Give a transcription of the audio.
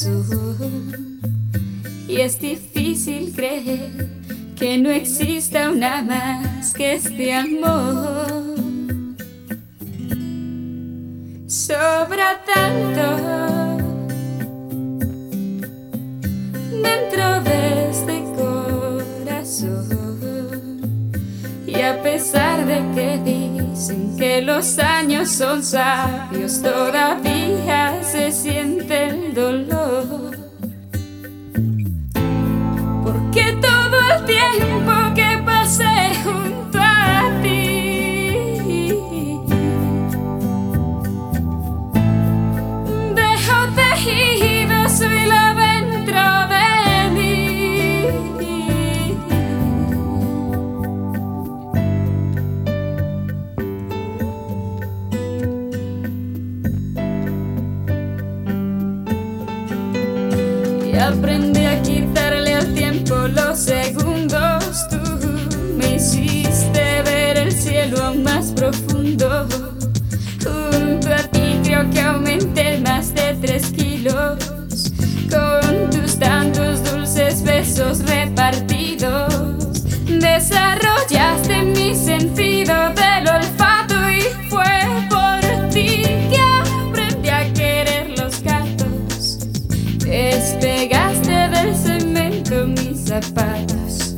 corazón. Y es difícil creer que no exista una más que este amor. Sobra tanto dentro de este corazón, y a pesar de que dicen que los años son sabios, todavía se siente el dolor. Porque todo el tiempo que pasé junto a ti dejó tejido su hilo dentro de mí. Y aprendí a quitarle al tiempo los segundos. Tú me hiciste ver el cielo aún más profundo. Junto a ti creo que aumenté más de 3 kilos, con tus tantos dulces besos repartidos. Desarrollaste mi sentido del olfato, y fue por ti que aprendí a querer los gatos. Despegaste del cemento mis zapatos.